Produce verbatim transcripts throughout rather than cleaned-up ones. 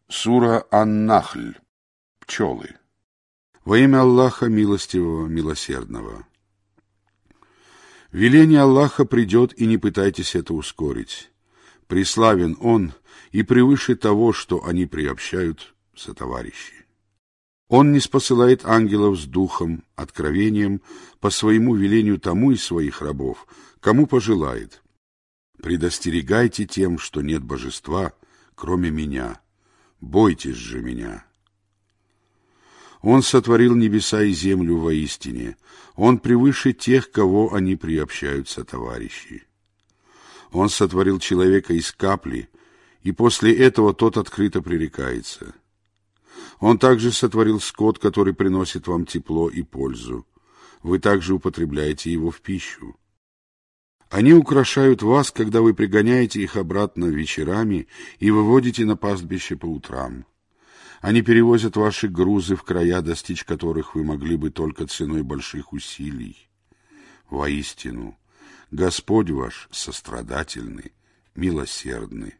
Сура Ан-Нахль. Пчелы. Во имя Аллаха Милостивого, Милосердного. Веление Аллаха придет, и не пытайтесь это ускорить. Преславен Он и превыше того, что они приобщают сотоварищи. Он ниспосылает ангелов с духом, откровением, по своему велению тому из своих рабов, кому пожелает. Предостерегайте тем, что нет божества, кроме меня. Бойтесь же меня. Он сотворил небеса и землю воистине. Он превыше тех, кого они приобщают сотоварищи. Он сотворил человека из капли, и после этого тот открыто пререкается. Он также сотворил скот, который приносит вам тепло и пользу. Вы также употребляете его в пищу. Они украшают вас, когда вы пригоняете их обратно вечерами и выводите на пастбище по утрам. Они перевозят ваши грузы в края, достичь которых вы могли бы только ценой больших усилий. Воистину, Господь ваш сострадательный, милосердный.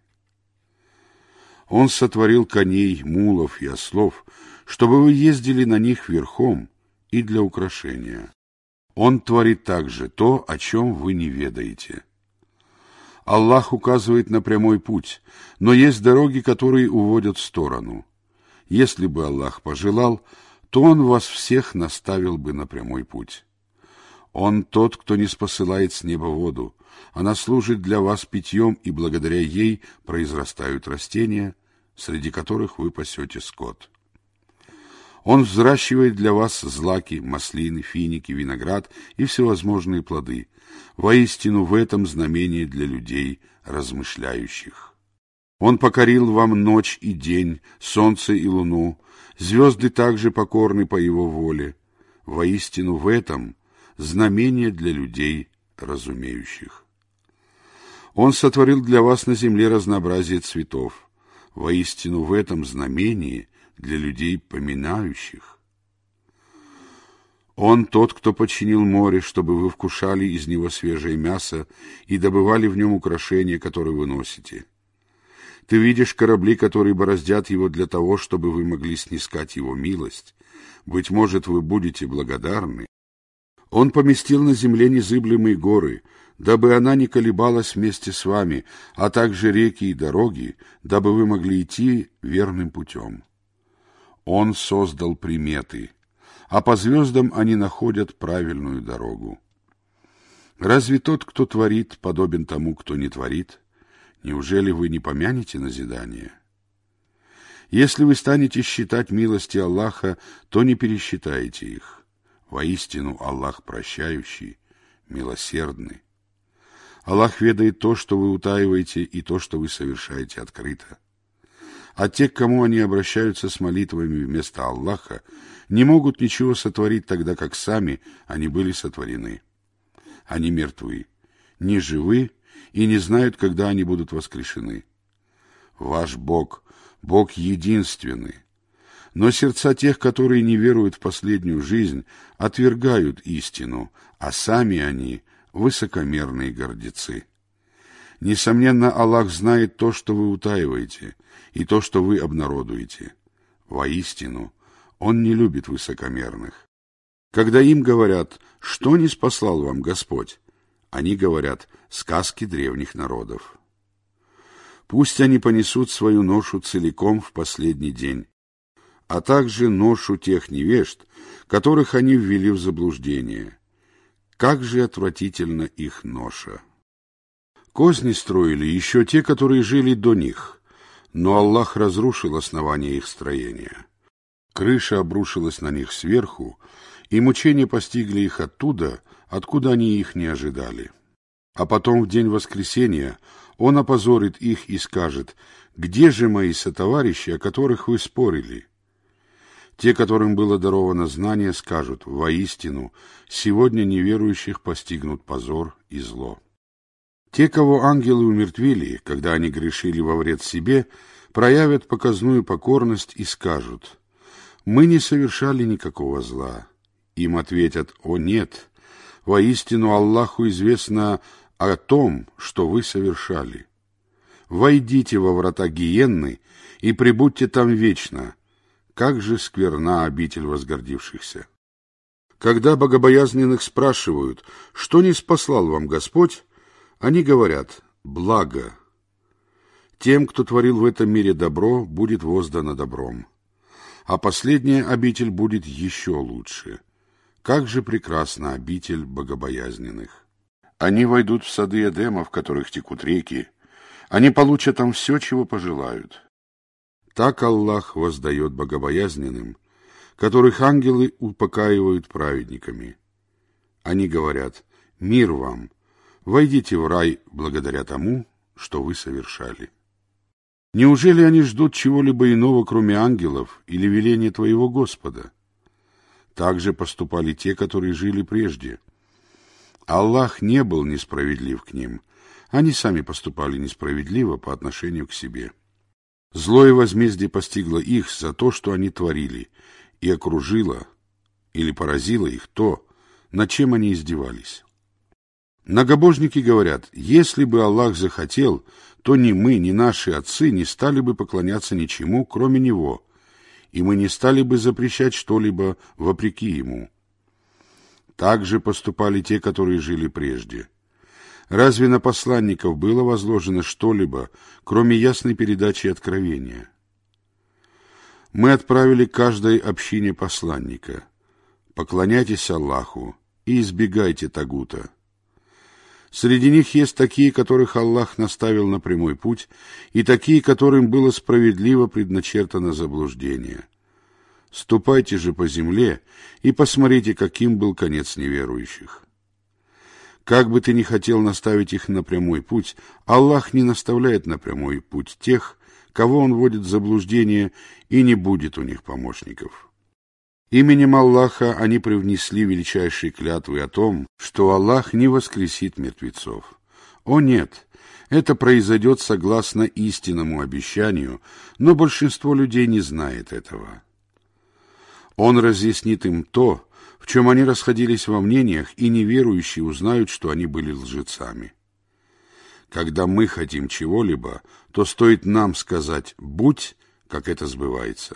Он сотворил коней, мулов и ослов, чтобы вы ездили на них верхом и для украшения. Он творит также то, о чем вы не ведаете. Аллах указывает на прямой путь, но есть дороги, которые уводят в сторону. Если бы Аллах пожелал, то Он вас всех наставил бы на прямой путь. Он тот, кто ниспосылает с неба воду. Она служит для вас питьем, и благодаря ей произрастают растения, среди которых вы пасете скот. Он взращивает для вас злаки, маслины, финики, виноград и всевозможные плоды. Воистину, в этом знамение для людей, размышляющих. Он покорил вам ночь и день, солнце и луну. Звезды также покорны по его воле. Воистину, в этом знамение для людей, разумеющих. Он сотворил для вас на земле разнообразие цветов. Воистину, в этом знамение для людей, поминающих. Он тот, кто подчинил море, чтобы вы вкушали из него свежее мясо и добывали в нем украшения, которые вы носите. Ты видишь корабли, которые бороздят его для того, чтобы вы могли снискать его милость. Быть может, вы будете благодарны. Он поместил на земле незыблемые горы, дабы она не колебалась вместе с вами, а также реки и дороги, дабы вы могли идти верным путем. Он создал приметы, а по звездам они находят правильную дорогу. Разве тот, кто творит, подобен тому, кто не творит? Неужели вы не помянете назидание? Если вы станете считать милости Аллаха, то не пересчитаете их. Воистину, Аллах прощающий, милосердный. Аллах ведает то, что вы утаиваете, и то, что вы совершаете открыто. А те, к кому они обращаются с молитвами вместо Аллаха, не могут ничего сотворить тогда, как сами они были сотворены. Они мертвы, не живы и не знают, когда они будут воскрешены. Ваш Бог, Бог единственный. Но сердца тех, которые не веруют в последнюю жизнь, отвергают истину, а сами они высокомерные гордецы. Несомненно, Аллах знает то, что вы утаиваете, и то, что вы обнародуете. Воистину, Он не любит высокомерных. Когда им говорят, что ниспослал вам Господь, они говорят сказки древних народов. Пусть они понесут свою ношу целиком в последний день, а также ношу тех невежд, которых они ввели в заблуждение. Как же отвратительна их ноша! Козни строили еще те, которые жили до них, но Аллах разрушил основание их строения. Крыша обрушилась на них сверху, и мучения постигли их оттуда, откуда они их не ожидали. А потом в день воскресения Он опозорит их и скажет: «Где же мои сотоварищи, о которых вы спорили?» Те, которым было даровано знание, скажут: «Воистину, сегодня неверующих постигнут позор и зло». Те, кого ангелы умертвили, когда они грешили во вред себе, проявят показную покорность и скажут: «Мы не совершали никакого зла». Им ответят: «О нет, воистину Аллаху известно о том, что вы совершали. Войдите во врата гиенны, и пребудьте там вечно. Как же скверна обитель возгордившихся! Когда богобоязненных спрашивают, что не спаслал вам Господь, они говорят: благо. Тем, кто творил в этом мире добро, будет воздано добром, а последняя обитель будет еще лучше. Как же прекрасна обитель богобоязненных! Они войдут в сады Эдема, в которых текут реки. Они получат там все, чего пожелают. Так Аллах воздает богобоязненным, которых ангелы упокаивают праведниками. Они говорят: мир вам, войдите в рай благодаря тому, что вы совершали. Неужели они ждут чего-либо иного, кроме ангелов или веления твоего Господа? Так же поступали те, которые жили прежде. Аллах не был несправедлив к ним, они сами поступали несправедливо по отношению к себе. Злое возмездие постигло их за то, что они творили, и окружило или поразило их то, над чем они издевались. Многобожники говорят: если бы Аллах захотел, то ни мы, ни наши отцы не стали бы поклоняться ничему, кроме Него, и мы не стали бы запрещать что-либо вопреки Ему. Так же поступали те, которые жили прежде. Разве на посланников было возложено что-либо, кроме ясной передачи откровения? Мы отправили каждой общине посланника: поклоняйтесь Аллаху и избегайте тагута. Среди них есть такие, которых Аллах наставил на прямой путь, и такие, которым было справедливо предначертано заблуждение. Ступайте же по земле и посмотрите, каким был конец неверующих. Как бы ты ни хотел наставить их на прямой путь, Аллах не наставляет на прямой путь тех, кого Он вводит в заблуждение, и не будет у них помощников. Именем Аллаха они привнесли величайшие клятвы о том, что Аллах не воскресит мертвецов. О нет, это произойдет согласно истинному обещанию, но большинство людей не знает этого. Он разъяснит им то, в чем они расходились во мнениях, и неверующие узнают, что они были лжецами. Когда мы хотим чего-либо, то стоит нам сказать «будь», как это сбывается.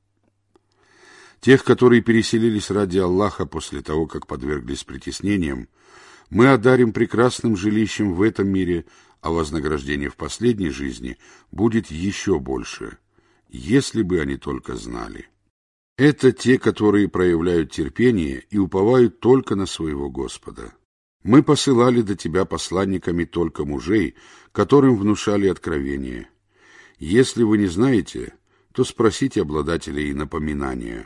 Тех, которые переселились ради Аллаха после того, как подверглись притеснениям, мы одарим прекрасным жилищем в этом мире, а вознаграждение в последней жизни будет еще больше, если бы они только знали. Это те, которые проявляют терпение и уповают только на своего Господа. Мы посылали до тебя посланниками только мужей, которым внушали откровение. Если вы не знаете, то спросите обладателей напоминания.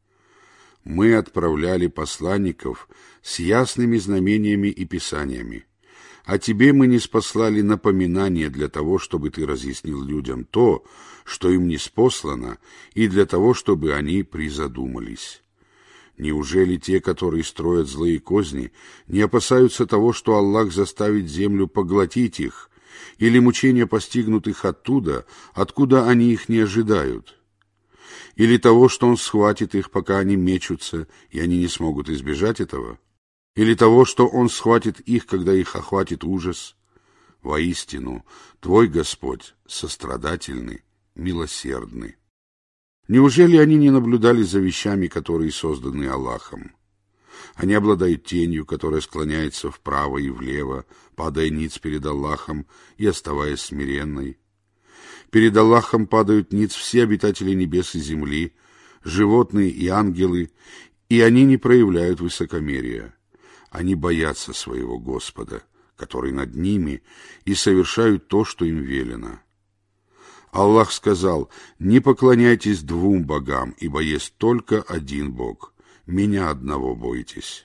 Мы отправляли посланников с ясными знамениями и писаниями, а тебе мы ниспослали напоминание для того, чтобы ты разъяснил людям то, что им ниспослано, и для того, чтобы они призадумались. Неужели те, которые строят злые козни, не опасаются того, что Аллах заставит землю поглотить их, или мучения постигнут их оттуда, откуда они их не ожидают? Или того, что Он схватит их, пока они мечутся, и они не смогут избежать этого? Или того, что Он схватит их, когда их охватит ужас? Воистину, твой Господь сострадательный, милосердный. Неужели они не наблюдали за вещами, которые созданы Аллахом? Они обладают тенью, которая склоняется вправо и влево, падая ниц перед Аллахом и оставаясь смиренной. Перед Аллахом падают ниц все обитатели небес и земли, животные и ангелы, и они не проявляют высокомерия. Они боятся своего Господа, который над ними, и совершают то, что им велено. Аллах сказал: «Не поклоняйтесь двум богам, ибо есть только один Бог. Меня одного бойтесь».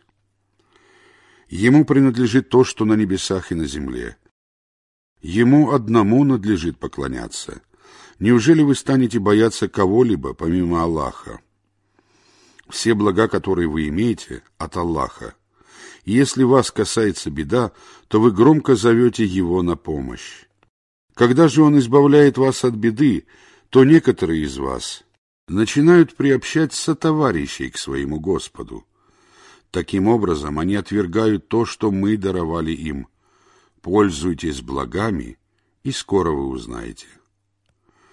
Ему принадлежит то, что на небесах и на земле. Ему одному надлежит поклоняться. Неужели вы станете бояться кого-либо, помимо Аллаха? Все блага, которые вы имеете, от Аллаха. Если вас касается беда, то вы громко зовете Его на помощь. Когда же Он избавляет вас от беды, то некоторые из вас начинают приобщать сотоварищей к своему Господу. Таким образом, они отвергают то, что мы даровали им. Пользуйтесь благами, и скоро вы узнаете.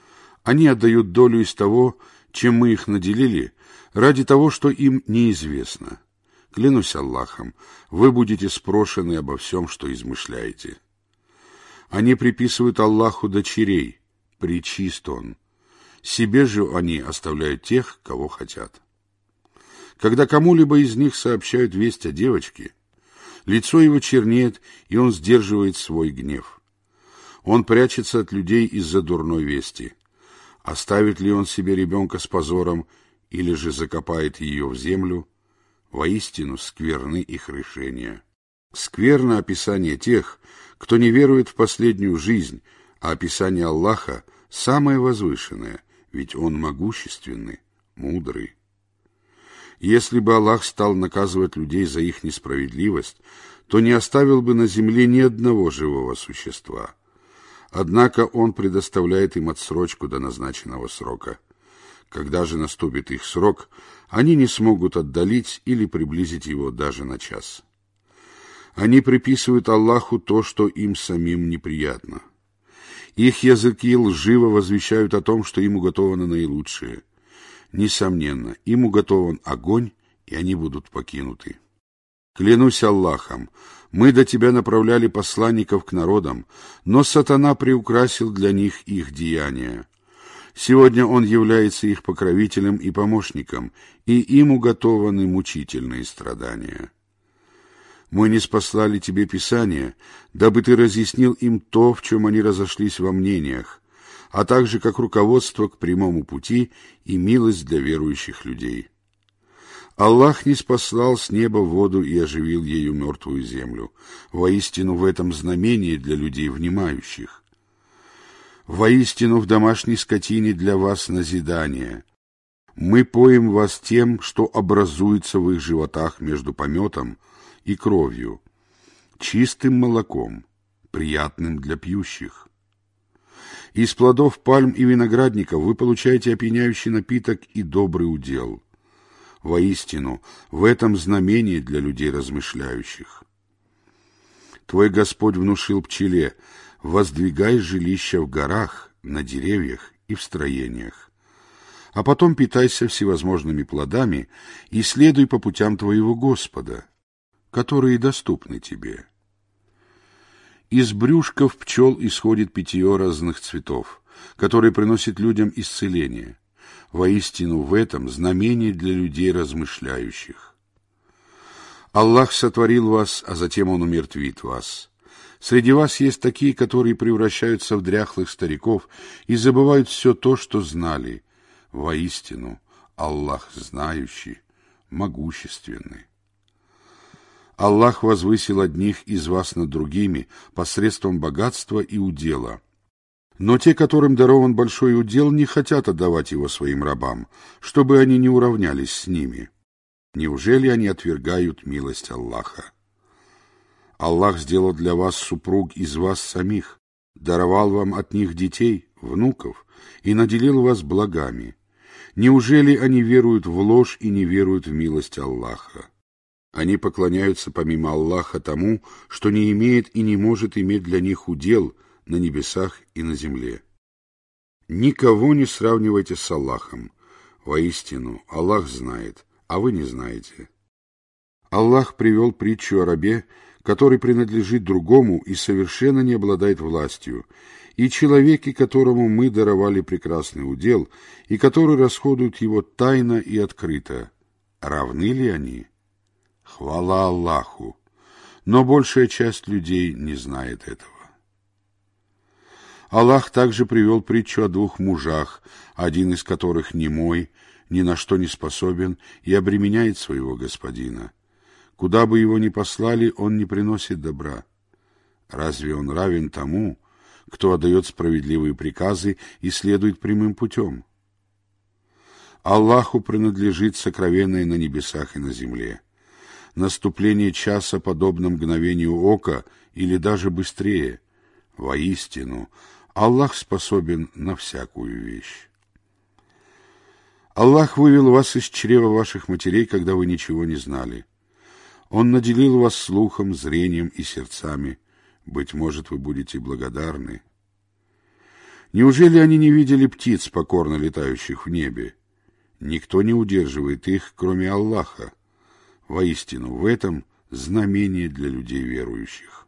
Они отдают долю из того, чем мы их наделили, ради того, что им неизвестно. Клянусь Аллахом, вы будете спрошены обо всем, что измышляете. Они приписывают Аллаху дочерей, пречист Он. Себе же они оставляют тех, кого хотят. Когда кому-либо из них сообщают весть о девочке, лицо его чернеет, и он сдерживает свой гнев. Он прячется от людей из-за дурной вести. Оставит ли он себе ребенка с позором, или же закопает ее в землю? Воистину скверны их решения. Скверно описание тех, кто не верует в последнюю жизнь, а описание Аллаха самое возвышенное, ведь Он могущественный, мудрый. Если бы Аллах стал наказывать людей за их несправедливость, то не оставил бы на земле ни одного живого существа. Однако Он предоставляет им отсрочку до назначенного срока. Когда же наступит их срок, они не смогут отдалить или приблизить его даже на час. Они приписывают Аллаху то, что им самим неприятно. Их языки лживо возвещают о том, что им уготовано наилучшее. Несомненно, им уготован огонь, и они будут покинуты. Клянусь Аллахом, мы до тебя направляли посланников к народам, но сатана приукрасил для них их деяния. Сегодня он является их покровителем и помощником, и им уготованы мучительные страдания. Мы ниспослали тебе Писание, дабы ты разъяснил им то, в чем они разошлись во мнениях, а также как руководство к прямому пути и милость для верующих людей. Аллах ниспослал с неба воду и оживил ею мертвую землю. Воистину в этом знамение для людей внимающих. Воистину в домашней скотине для вас назидание. Мы поим вас тем, что образуется в их животах между пометом и кровью, чистым молоком, приятным для пьющих. Из плодов пальм и виноградников вы получаете опьяняющий напиток и добрый удел. Воистину, в этом знамение для людей размышляющих. Твой Господь внушил пчеле: воздвигай жилища в горах, на деревьях и в строениях. А потом питайся всевозможными плодами и следуй по путям твоего Господа, которые доступны тебе. Из брюшков пчел исходит питье разных цветов, которые приносят людям исцеление. Воистину в этом знамение для людей размышляющих. Аллах сотворил вас, а затем Он умертвит вас. Среди вас есть такие, которые превращаются в дряхлых стариков и забывают все то, что знали. Воистину, Аллах знающий, могущественный. Аллах возвысил одних из вас над другими посредством богатства и удела. Но те, которым дарован большой удел, не хотят отдавать его своим рабам, чтобы они не уравнялись с ними. Неужели они отвергают милость Аллаха? Аллах сделал для вас супруг из вас самих, даровал вам от них детей, внуков, и наделил вас благами. Неужели они веруют в ложь и не веруют в милость Аллаха? Они поклоняются помимо Аллаха тому, что не имеет и не может иметь для них удел на небесах и на земле. Никого не сравнивайте с Аллахом. Воистину, Аллах знает, а вы не знаете. Аллах привел притчу о рабе, который принадлежит другому и совершенно не обладает властью, и человеке, которому мы даровали прекрасный удел, и который расходует его тайно и открыто. Равны ли они? Хвала Аллаху! Но большая часть людей не знает этого. Аллах также привел притчу о двух мужах, один из которых немой, ни на что не способен и обременяет своего господина. Куда бы его ни послали, он не приносит добра. Разве он равен тому, кто отдает справедливые приказы и следует прямым путем? Аллаху принадлежит сокровенное на небесах и на земле. Наступление часа подобно мгновению ока или даже быстрее. Воистину, Аллах способен на всякую вещь. Аллах вывел вас из чрева ваших матерей, когда вы ничего не знали. Он наделил вас слухом, зрением и сердцами. Быть может, вы будете благодарны. Неужели они не видели птиц, покорно летающих в небе? Никто не удерживает их, кроме Аллаха. Воистину, в этом знамение для людей верующих.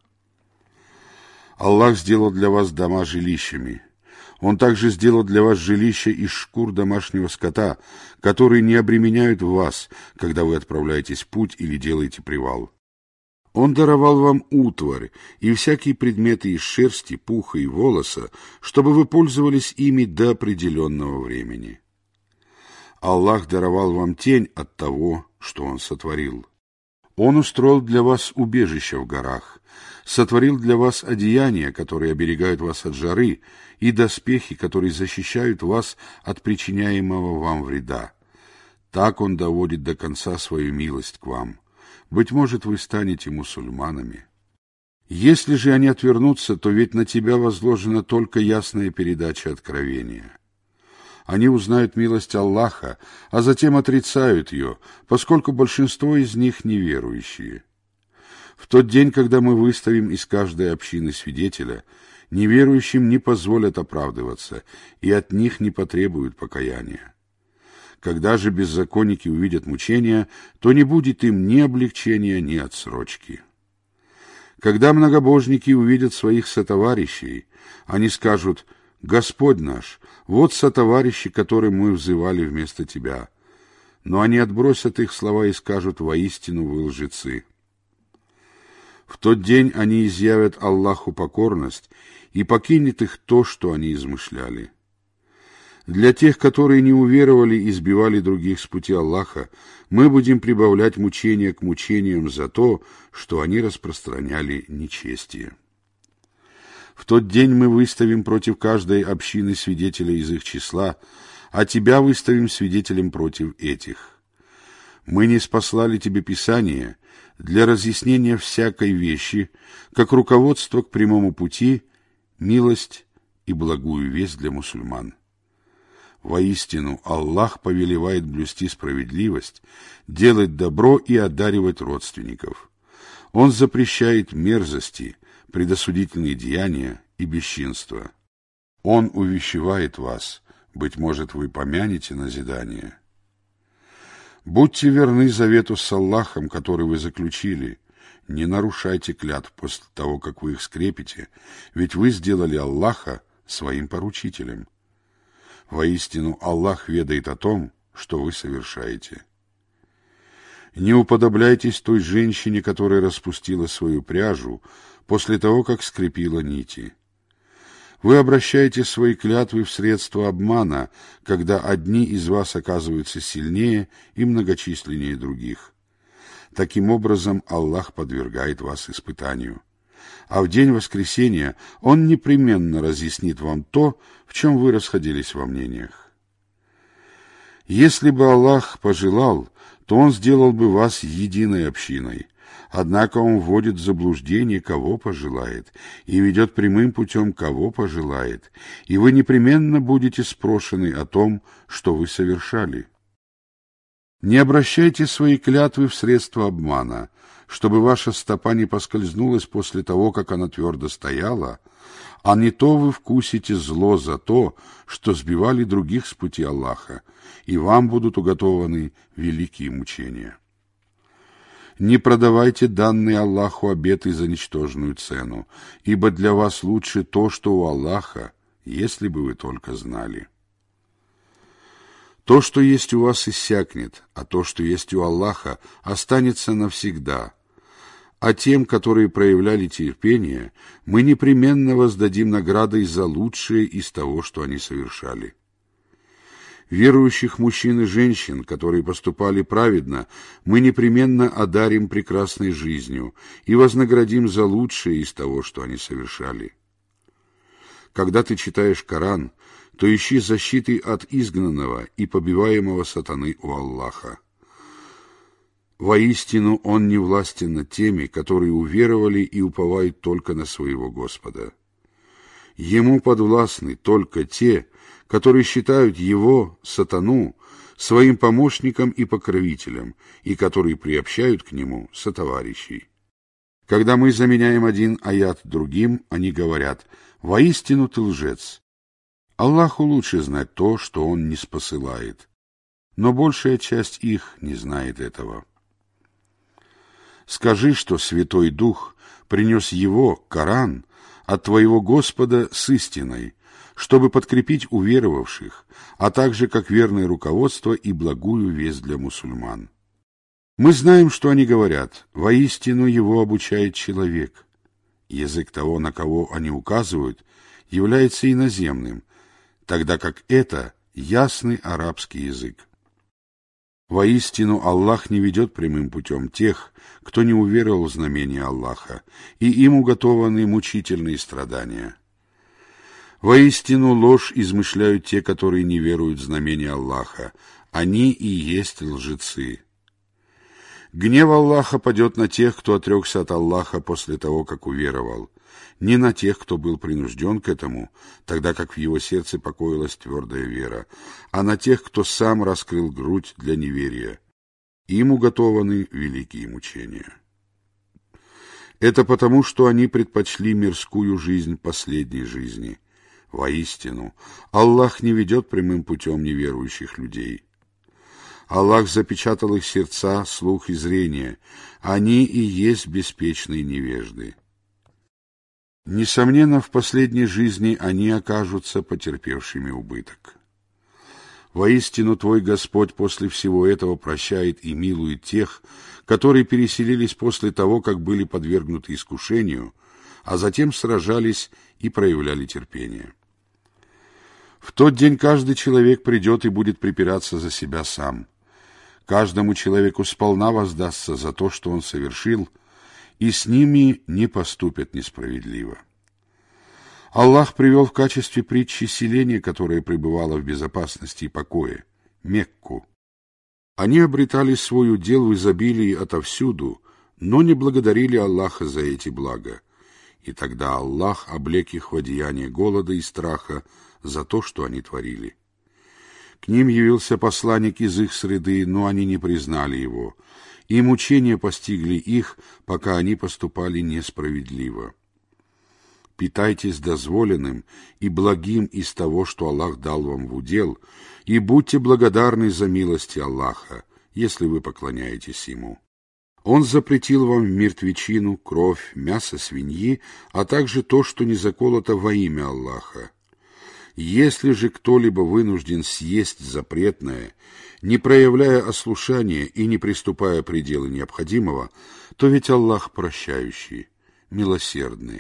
Аллах сделал для вас дома жилищами. Он также сделал для вас жилища из шкур домашнего скота, которые не обременяют вас, когда вы отправляетесь в путь или делаете привал. Он даровал вам утварь и всякие предметы из шерсти, пуха и волоса, чтобы вы пользовались ими до определенного времени. Аллах даровал вам тень от того, что Он сотворил. Он устроил для вас убежище в горах, сотворил для вас одеяния, которые оберегают вас от жары, и доспехи, которые защищают вас от причиняемого вам вреда. Так Он доводит до конца свою милость к вам. Быть может, вы станете мусульманами. Если же они отвернутся, то ведь на тебя возложена только ясная передача откровения. Они узнают милость Аллаха, а затем отрицают ее, поскольку большинство из них неверующие. В тот день, когда мы выставим из каждой общины свидетеля, неверующим не позволят оправдываться, и от них не потребуют покаяния. Когда же беззаконники увидят мучения, то не будет им ни облегчения, ни отсрочки. Когда многобожники увидят своих сотоварищей, они скажут: «Господь наш, вот сотоварищи, которым мы взывали вместо Тебя». Но они отбросят их слова и скажут: «Воистину вы лжецы». В тот день они изъявят Аллаху покорность, и покинет их то, что они измышляли. Для тех, которые не уверовали и сбивали других с пути Аллаха, мы будем прибавлять мучения к мучениям за то, что они распространяли нечестие. В тот день мы выставим против каждой общины свидетеля из их числа, а тебя выставим свидетелем против этих. Мы ниспослали тебе Писание для разъяснения всякой вещи, как руководство к прямому пути, милость и благую весть для мусульман. Воистину, Аллах повелевает блюсти справедливость, делать добро и одаривать родственников. Он запрещает мерзости, предосудительные деяния и бесчинства. Он увещевает вас, быть может, вы помянете назидание. Будьте верны завету с Аллахом, который вы заключили. Не нарушайте клятв после того, как вы их скрепите, ведь вы сделали Аллаха своим поручителем. Воистину, Аллах ведает о том, что вы совершаете. Не уподобляйтесь той женщине, которая распустила свою пряжу после того, как скрепила нити. Вы обращаете свои клятвы в средства обмана, когда одни из вас оказываются сильнее и многочисленнее других. Таким образом, Аллах подвергает вас испытанию. А в день воскресения Он непременно разъяснит вам то, в чем вы расходились во мнениях. Если бы Аллах пожелал, то Он сделал бы вас единой общиной. Однако Он вводит в заблуждение, кого пожелает, и ведет прямым путем, кого пожелает, и вы непременно будете спрошены о том, что вы совершали. Не обращайте свои клятвы в средства обмана, чтобы ваша стопа не поскользнулась после того, как она твердо стояла, а не то вы вкусите зло за то, что сбивали других с пути Аллаха, и вам будут уготованы великие мучения. Не продавайте данные Аллаху обеты за ничтожную цену, ибо для вас лучше то, что у Аллаха, если бы вы только знали. То, что есть у вас, иссякнет, а то, что есть у Аллаха, останется навсегда. А тем, которые проявляли терпение, мы непременно воздадим наградой за лучшее из того, что они совершали. Верующих мужчин и женщин, которые поступали праведно, мы непременно одарим прекрасной жизнью и вознаградим за лучшее из того, что они совершали. Когда ты читаешь Коран, то ищи защиты от изгнанного и побиваемого сатаны у Аллаха. Воистину, Он не властен над теми, которые уверовали и уповают только на своего Господа. Ему подвластны только те, которые считают Его, сатану, своим помощником и покровителем, и которые приобщают к Нему сотоварищей. Когда мы заменяем один аят другим, они говорят: «Воистину ты лжец». Аллаху лучше знать то, что Он не спосылает, но большая часть их не знает этого. Скажи, что Святой Дух принес его, Коран, от твоего Господа с истиной, чтобы подкрепить уверовавших, а также как верное руководство и благую весть для мусульман. Мы знаем, что они говорят, воистину его обучает человек. Язык того, на кого они указывают, является иноземным, тогда как это ясный арабский язык. Воистину Аллах не ведет прямым путем тех, кто не уверовал в знамение Аллаха, и им уготованы мучительные страдания. Воистину ложь измышляют те, которые не веруют в знамение Аллаха, они и есть лжецы. Гнев Аллаха падет на тех, кто отрекся от Аллаха после того, как уверовал, не на тех, кто был принужден к этому, тогда как в его сердце покоилась твердая вера, а на тех, кто сам раскрыл грудь для неверия. Им уготованы великие мучения. Это потому, что они предпочли мирскую жизнь последней жизни. Воистину, Аллах не ведет прямым путем неверующих людей. Аллах запечатал их сердца, слух и зрение. Они и есть беспечные невежды. Несомненно, в последней жизни они окажутся потерпевшими убыток. Воистину, твой Господь после всего этого прощает и милует тех, которые переселились после того, как были подвергнуты искушению, а затем сражались и проявляли терпение. В тот день каждый человек придет и будет припираться за себя сам. Каждому человеку сполна воздастся за то, что он совершил, и с ними не поступят несправедливо. Аллах привел в качестве притчи селение, которое пребывало в безопасности и покое, Мекку. Они обретали свой удел в изобилии отовсюду, но не благодарили Аллаха за эти блага, и тогда Аллах облек их в одеяние голода и страха за то, что они творили. К ним явился посланник из их среды, но они не признали его, и мучения постигли их, пока они поступали несправедливо. Питайтесь дозволенным и благим из того, что Аллах дал вам в удел, и будьте благодарны за милости Аллаха, если вы поклоняетесь Ему. Он запретил вам мертвечину, кровь, мясо свиньи, а также то, что не заколото во имя Аллаха. Если же кто-либо вынужден съесть запретное, не проявляя ослушания и не приступая к пределу необходимого, то ведь Аллах прощающий, милосердный.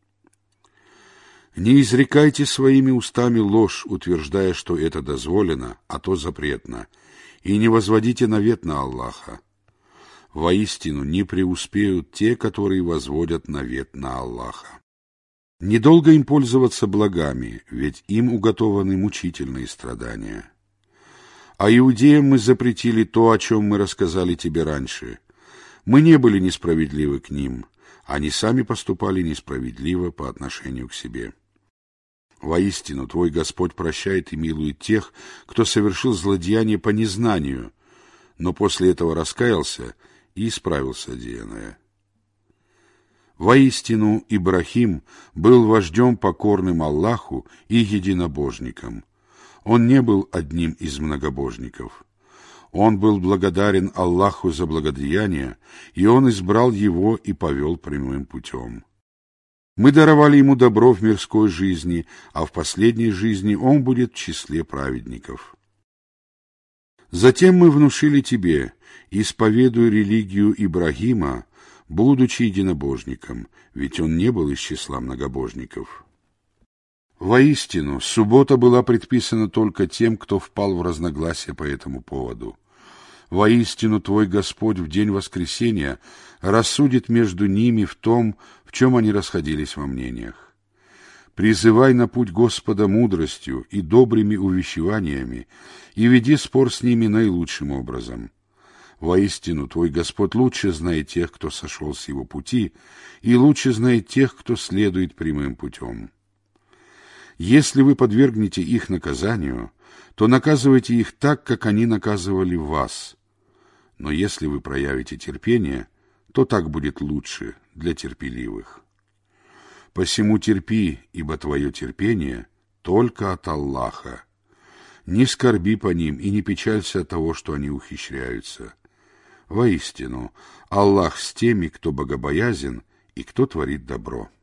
Не изрекайте своими устами ложь, утверждая, что это дозволено, а то запретно, и не возводите навет на Аллаха. Воистину не преуспеют те, которые возводят навет на Аллаха. Недолго им пользоваться благами, ведь им уготованы мучительные страдания. А иудеям мы запретили то, о чем мы рассказали тебе раньше. Мы не были несправедливы к ним, они сами поступали несправедливо по отношению к себе. Воистину, твой Господь прощает и милует тех, кто совершил злодеяние по незнанию, но после этого раскаялся и исправил содеянное. Воистину, Ибрахим был вождем покорным Аллаху и единобожником. Он не был одним из многобожников. Он был благодарен Аллаху за благодеяние, и он избрал его и повел прямым путем. Мы даровали ему добро в мирской жизни, а в последней жизни он будет в числе праведников. Затем мы внушили тебе: исповедуй религию Ибрагима, будучи единобожником, ведь он не был из числа многобожников. Воистину, суббота была предписана только тем, кто впал в разногласия по этому поводу. Воистину, твой Господь в день воскресения рассудит между ними в том, в чем они расходились во мнениях. Призывай на путь Господа мудростью и добрыми увещеваниями, и веди спор с ними наилучшим образом. Воистину, твой Господь лучше знает тех, кто сошел с его пути, и лучше знает тех, кто следует прямым путем. Если вы подвергнете их наказанию, то наказывайте их так, как они наказывали вас. Но если вы проявите терпение, то так будет лучше для терпеливых. Посему терпи, ибо твое терпение только от Аллаха. Не скорби по ним и не печалься от того, что они ухищряются. Воистину, Аллах с теми, кто богобоязен и кто творит добро.